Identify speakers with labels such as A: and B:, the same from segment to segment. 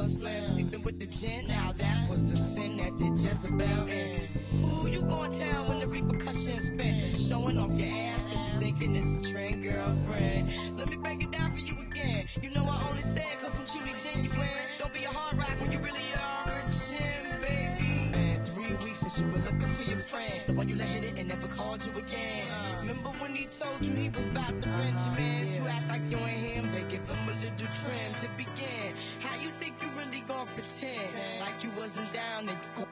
A: Slim, sleeping with the gin. Now that was the sin that did Jezebel in. Who you gon' tell when the repercussions spin? Showing off your ass cause you thinking it's a trend, girlfriend. Let me break it down for you again. You know I only say it cause I'm truly genuine. Don't be a hard rock when you really are a gem, baby. And 3 weeks since you were looking for your friend, the one you let hit it and never called you again. Remember when he told you he was about to Benjamins? You act like you ain't him, they give him a little trim to begin. How you think you really gon' pretend like you wasn't down and you go.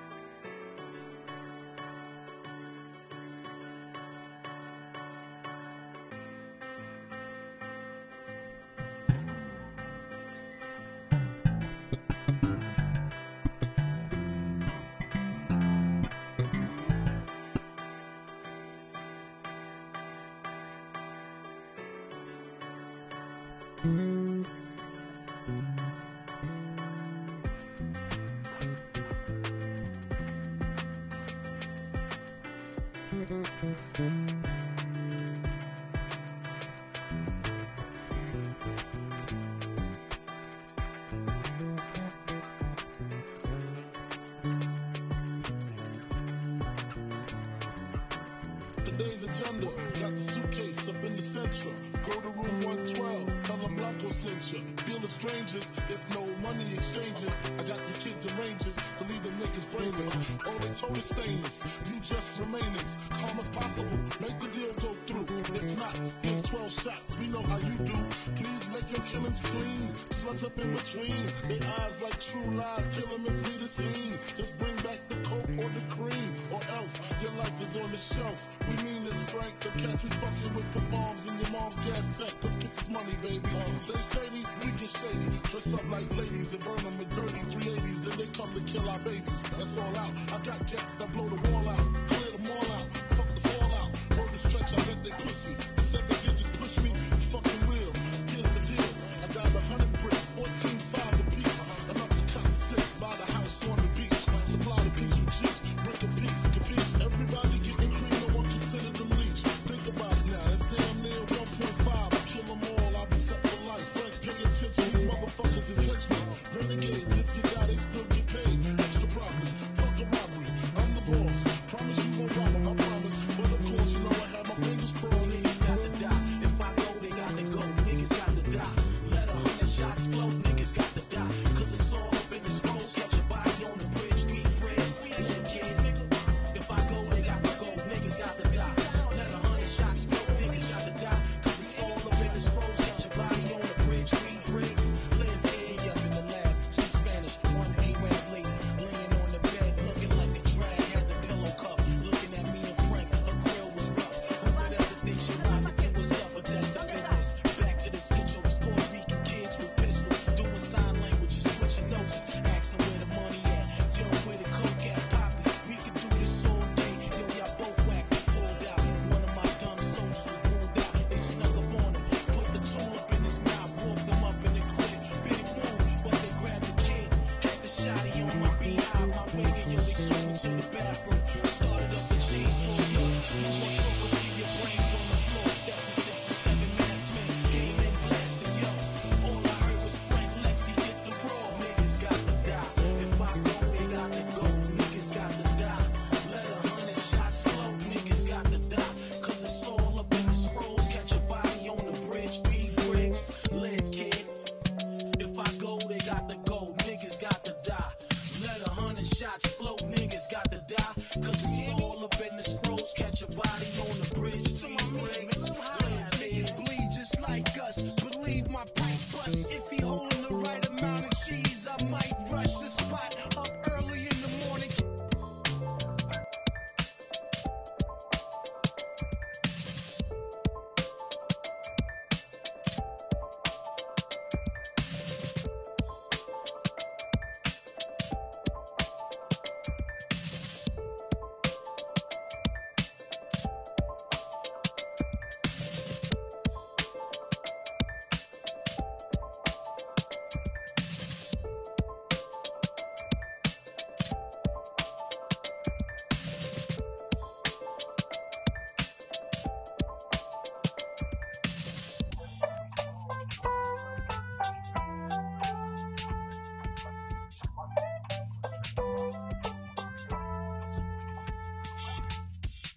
B: Today's agenda, got the suitcase up in the central. Go to room 112, tell them Blanco sent you. Deal with strangers, if no money exchanges. I got these kids and ranges to leave them niggas brainless. All they told is stainless, you just remain as calm as possible. Make the deal go through. If not, here's 12 shots, we know how you do. Please make your killings clean. Slugs up in between, their eyes like true lies. Kill them and flee the scene. Just bring back the coke or the cream, or else your life is on the shelf. We mean this, Frank. The cats we fucking with the bombs in your mom's gas tank. Let's get this money, baby. They shady, we get shady. Dress up like ladies and burn them with dirty 380s. Then they come to kill our babies. That's all out. I got cats that blow the wall out, clear them all out, fuck the fallout. Roll the stretch, I bet they pussy. The 7